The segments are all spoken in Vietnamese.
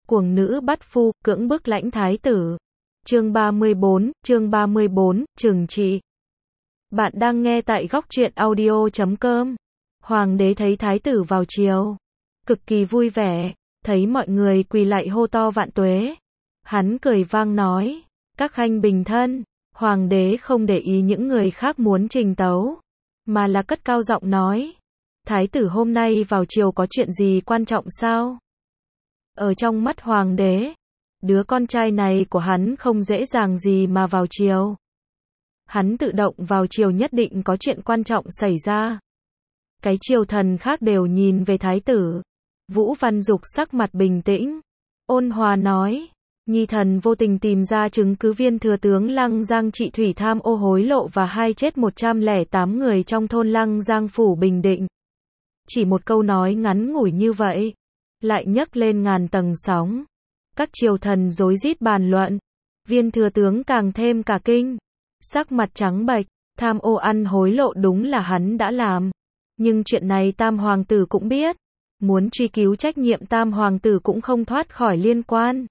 Cuồng nữ bắt phu, cưỡng bức lãnh thái tử. Chương 34, trừng trị. Bạn đang nghe tại góc truyện audio.com. Hoàng đế thấy thái tử vào triều, cực kỳ vui vẻ, thấy mọi người quỳ lạy hô to vạn tuế. Hắn cười vang nói, các khanh bình thân. Hoàng đế không để ý những người khác muốn trình tấu, mà là cất cao giọng nói, thái tử hôm nay vào triều có chuyện gì quan trọng sao? Ở trong mắt hoàng đế, đứa con trai này của hắn không dễ dàng gì mà vào triều. Hắn tự động vào triều nhất định có chuyện quan trọng xảy ra. Cái triều thần khác đều nhìn về thái tử. Vũ Văn Dục sắc mặt bình tĩnh, ôn hòa nói, nhi thần vô tình tìm ra chứng cứ viên thừa tướng Lăng Giang Trị Thủy tham ô hối lộ và hai chết 108 người trong thôn Lăng Giang phủ Bình Định. Chỉ một câu nói ngắn ngủi như vậy, lại nhấc lên ngàn tầng sóng. Các triều thần rối rít bàn luận. Viên thừa tướng càng thêm cả kinh, sắc mặt trắng bệch, tham ô ăn hối lộ đúng là hắn đã làm. Nhưng chuyện này tam hoàng tử cũng biết, muốn truy cứu trách nhiệm tam hoàng tử cũng không thoát khỏi liên quan.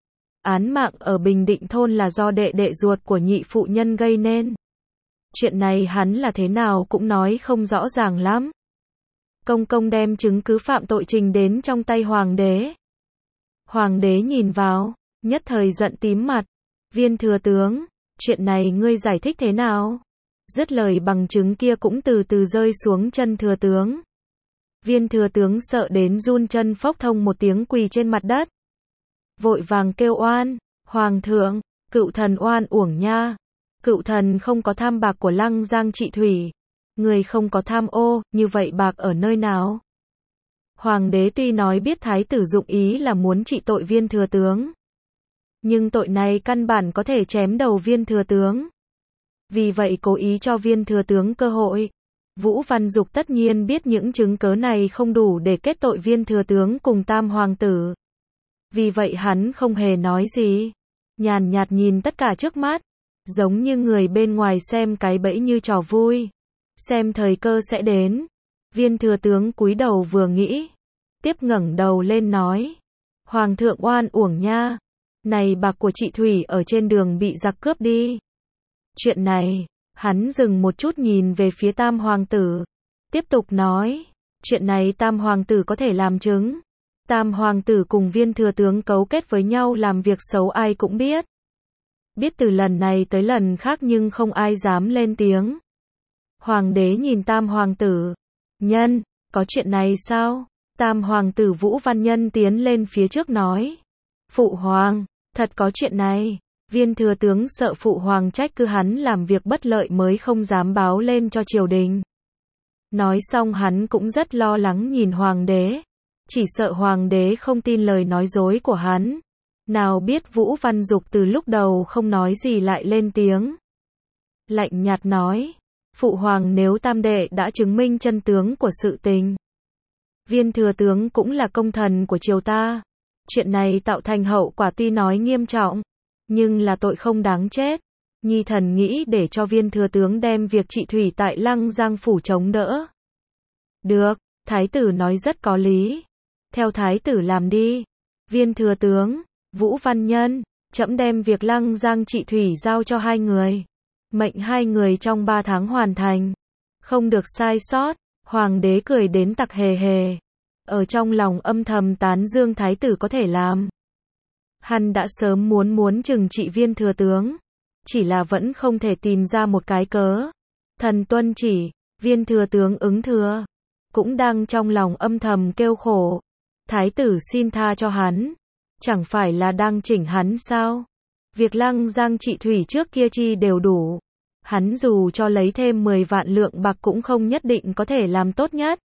Án mạng ở Bình Định thôn là do đệ đệ ruột của nhị phụ nhân gây nên. Chuyện này hắn là thế nào cũng nói không rõ ràng lắm. Công công đem chứng cứ phạm tội trình đến trong tay hoàng đế. Hoàng đế nhìn vào, nhất thời giận tím mặt. Viên thừa tướng, chuyện này ngươi giải thích thế nào? Dứt lời bằng chứng kia cũng từ từ rơi xuống chân thừa tướng. Viên thừa tướng sợ đến run chân phốc thông một tiếng quỳ trên mặt đất. Vội vàng kêu oan, hoàng thượng, cựu thần oan uổng nha. Cựu thần không có tham bạc của Lăng Giang Trị Thủy. Người không có tham ô, như vậy bạc ở nơi nào? Hoàng đế tuy nói biết thái tử dụng ý là muốn trị tội viên thừa tướng, nhưng tội này căn bản có thể chém đầu viên thừa tướng. Vì vậy cố ý cho viên thừa tướng cơ hội. Vũ Văn Dục tất nhiên biết những chứng cớ này không đủ để kết tội viên thừa tướng cùng tam hoàng tử. Vì vậy hắn không hề nói gì, nhàn nhạt nhìn tất cả trước mắt, giống như người bên ngoài xem cái bẫy như trò vui, xem thời cơ sẽ đến. Viên thừa tướng cúi đầu vừa nghĩ, tiếp ngẩng đầu lên nói, hoàng thượng oan uổng nha, này bạc của chị Thủy ở trên đường bị giặc cướp đi. Chuyện này, hắn dừng một chút nhìn về phía tam hoàng tử, tiếp tục nói, chuyện này tam hoàng tử có thể làm chứng. Tam hoàng tử cùng viên thừa tướng cấu kết với nhau làm việc xấu ai cũng biết. Biết từ lần này tới lần khác nhưng không ai dám lên tiếng. Hoàng đế nhìn tam hoàng tử, nhân, có chuyện này sao? Tam hoàng tử Vũ Văn Nhân tiến lên phía trước nói, phụ hoàng, thật có chuyện này. Viên thừa tướng sợ phụ hoàng trách cứ hắn làm việc bất lợi mới không dám báo lên cho triều đình. Nói xong hắn cũng rất lo lắng nhìn hoàng đế, chỉ sợ hoàng đế không tin lời nói dối của hắn. Nào biết Vũ Văn Dục từ lúc đầu không nói gì lại lên tiếng. Lạnh nhạt nói, phụ hoàng nếu tam đệ đã chứng minh chân tướng của sự tình, viên thừa tướng cũng là công thần của triều ta. Chuyện này tạo thành hậu quả tuy nói nghiêm trọng, nhưng là tội không đáng chết. Nhi thần nghĩ để cho viên thừa tướng đem việc trị thủy tại Lăng Giang phủ chống đỡ. Được, thái tử nói rất có lý. Theo thái tử làm đi. Viên thừa tướng, Vũ Văn Nhân, trẫm đem việc Lăng Giang Trị Thủy giao cho hai người. Mệnh hai người trong 3 tháng hoàn thành. Không được sai sót. Hoàng đế cười đến tặc hề hề. Ở trong lòng âm thầm tán dương thái tử có thể làm. Hắn đã sớm muốn trừng trị viên thừa tướng, chỉ là vẫn không thể tìm ra một cái cớ. Thần tuân chỉ, viên thừa tướng ứng thừa, cũng đang trong lòng âm thầm kêu khổ. Thái tử xin tha cho hắn, chẳng phải là đang chỉnh hắn sao? Việc Lăng Giang Trị Thủy trước kia chi đều đủ, hắn dù cho lấy thêm 10 vạn lượng bạc cũng không nhất định có thể làm tốt nhất.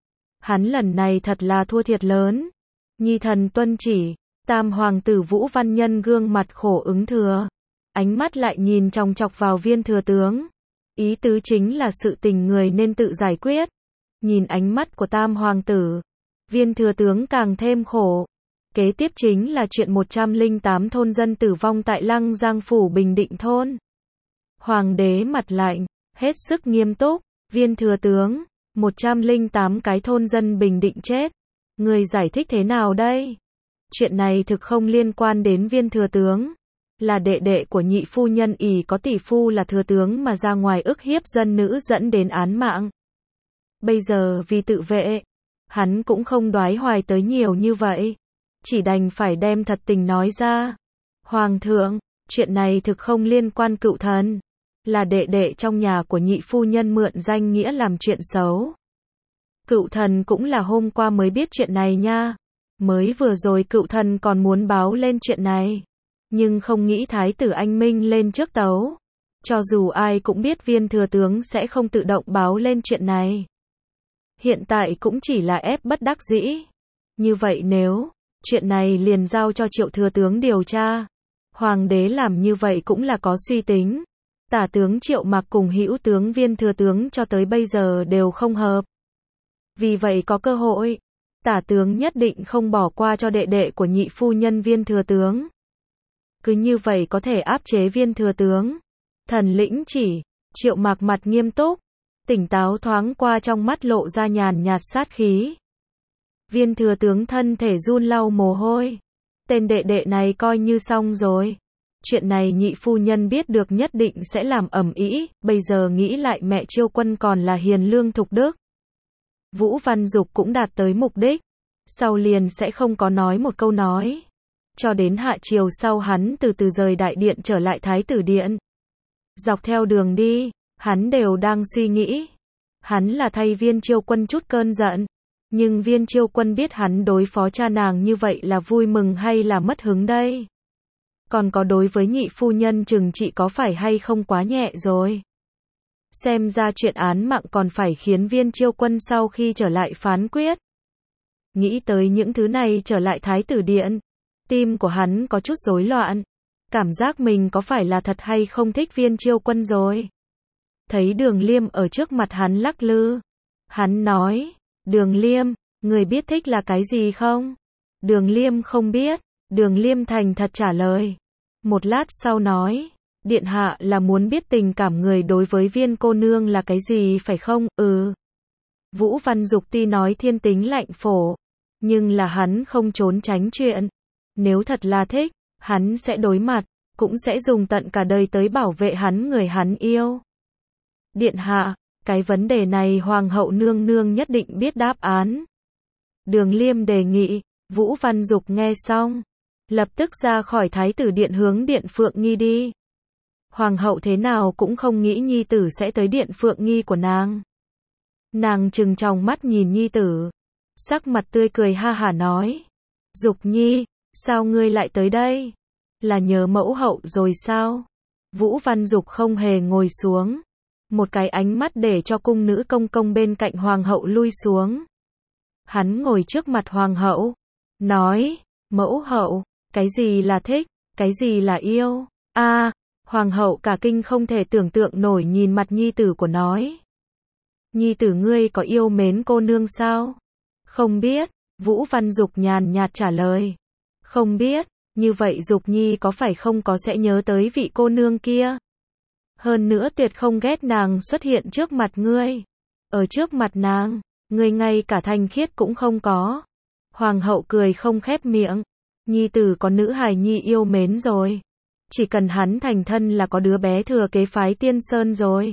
Hắn lần này thật là thua thiệt lớn. Nhi thần tuân chỉ. Tam hoàng tử Vũ Văn Nhân gương mặt khổ ứng thừa, ánh mắt lại nhìn chòng chọc vào viên thừa tướng. Ý tứ chính là sự tình người nên tự giải quyết. Nhìn ánh mắt của tam hoàng tử, viên thừa tướng càng thêm khổ. Kế tiếp chính là chuyện 108 thôn dân tử vong tại Lăng Giang phủ Bình Định thôn. Hoàng đế mặt lạnh, hết sức nghiêm túc, viên thừa tướng, 108 cái thôn dân Bình Định chết. Người giải thích thế nào đây? chuyện này thực không liên quan đến Viên thừa tướng. Là đệ đệ của nhị phu nhân ỷ có tỷ phu là thừa tướng mà ra ngoài ức hiếp dân nữ dẫn đến án mạng. Bây giờ vì tự vệ, hắn cũng không đoái hoài tới nhiều như vậy. Chỉ đành phải đem thật tình nói ra. Hoàng thượng, chuyện này thực không liên quan cựu thần. Là đệ đệ trong nhà của nhị phu nhân mượn danh nghĩa làm chuyện xấu. Cựu thần cũng là hôm qua mới biết chuyện này nha. Mới vừa rồi cựu thần còn muốn báo lên chuyện này. Nhưng không nghĩ thái tử anh minh lên trước tấu. Cho dù ai cũng biết Viên thừa tướng sẽ không tự động báo lên chuyện này. Hiện tại cũng chỉ là ép bất đắc dĩ. Như vậy nếu chuyện này liền giao cho Triệu thừa tướng điều tra. Hoàng đế làm như vậy cũng là có suy tính. Tả tướng Triệu Mặc cùng hữu tướng Viên thừa tướng cho tới bây giờ đều không hợp. Vì vậy có cơ hội, tả tướng nhất định không bỏ qua cho đệ đệ của nhị phu nhân Viên thừa tướng. Cứ như vậy có thể áp chế Viên thừa tướng. Thần lĩnh chỉ, Triệu Mặc mặt nghiêm túc, tỉnh táo thoáng qua trong mắt lộ ra nhàn nhạt sát khí. Viên thừa tướng thân thể run lau mồ hôi. Tên đệ đệ này coi như xong rồi. Chuyện này nhị phu nhân biết được nhất định sẽ làm ầm ĩ, bây giờ nghĩ lại mẹ Chiêu Quân còn là hiền lương thục đức. Vũ Văn Dục cũng đạt tới mục đích, sau liền sẽ không có nói một câu nói. Cho đến hạ chiều sau hắn từ từ rời đại điện trở lại thái tử điện. Dọc theo đường đi, hắn đều đang suy nghĩ. Hắn là thay Viên Chiêu Quân chút cơn giận. Nhưng Viên Chiêu Quân biết hắn đối phó cha nàng như vậy là vui mừng hay là mất hứng đây? Còn có đối với nhị phu nhân trừng trị có phải hay không quá nhẹ rồi? Xem ra chuyện án mạng còn phải khiến Viên Chiêu Quân sau khi trở lại phán quyết. Nghĩ tới những thứ này trở lại thái tử điện. Tim của hắn có chút rối loạn. Cảm giác mình có phải là thật hay không thích Viên Chiêu Quân rồi? Thấy Đường Liêm ở trước mặt hắn lắc lư. Hắn nói, Đường Liêm, người biết thích là cái gì không? Đường Liêm không biết. Đường Liêm thành thật trả lời. Một lát sau nói, điện hạ là muốn biết tình cảm người đối với Viên cô nương là cái gì phải không? Ừ. Vũ Văn Dục tuy nói thiên tính lạnh phổ, nhưng là hắn không trốn tránh chuyện. Nếu thật là thích, hắn sẽ đối mặt, cũng sẽ dùng tận cả đời tới bảo vệ hắn người hắn yêu. Điện hạ, cái vấn đề này hoàng hậu nương nương nhất định biết đáp án. Đường Liêm đề nghị. Vũ Văn Dục nghe xong, lập tức ra khỏi thái tử điện hướng điện Phượng Nghi đi. Hoàng hậu thế nào cũng không nghĩ nhi tử sẽ tới điện Phượng Nghi của nàng. Nàng trừng tròng mắt nhìn nhi tử, sắc mặt tươi cười ha hả nói, Dục Nhi, sao ngươi lại tới đây? Là nhớ mẫu hậu rồi sao? Vũ Văn Dục không hề ngồi xuống, một cái ánh mắt để cho cung nữ công công bên cạnh hoàng hậu lui xuống. Hắn ngồi trước mặt hoàng hậu, nói, mẫu hậu, cái gì là thích, cái gì là yêu? Hoàng hậu cả kinh không thể tưởng tượng nổi nhìn mặt nhi tử của nói. Nhi tử ngươi có yêu mến cô nương sao? Không biết, Vũ Văn Dục nhàn nhạt trả lời. Không biết, như vậy Dục Nhi có phải không có sẽ nhớ tới vị cô nương kia? Hơn nữa tuyệt không ghét nàng xuất hiện trước mặt ngươi. Ở trước mặt nàng, ngươi ngay cả thanh khiết cũng không có. Hoàng hậu cười không khép miệng. Nhi tử có nữ hài nhi yêu mến rồi. Chỉ cần hắn thành thân là có đứa bé thừa kế phái Tiên Sơn rồi.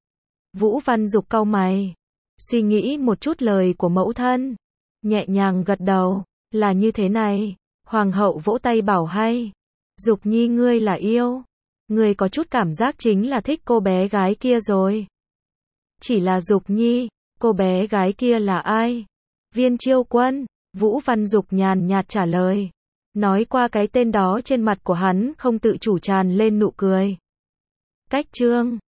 Vũ Văn Dục cau mày, suy nghĩ một chút lời của mẫu thân, nhẹ nhàng gật đầu, là như thế này. Hoàng hậu vỗ tay bảo hay. Dục Nhi ngươi là yêu. Ngươi có chút cảm giác chính là thích cô bé gái kia rồi. Chỉ là Dục Nhi, cô bé gái kia là ai? Viên Chiêu Quân. Vũ Văn Dục nhàn nhạt trả lời. Nói qua cái tên đó trên mặt của hắn không tự chủ tràn lên nụ cười. Cách chương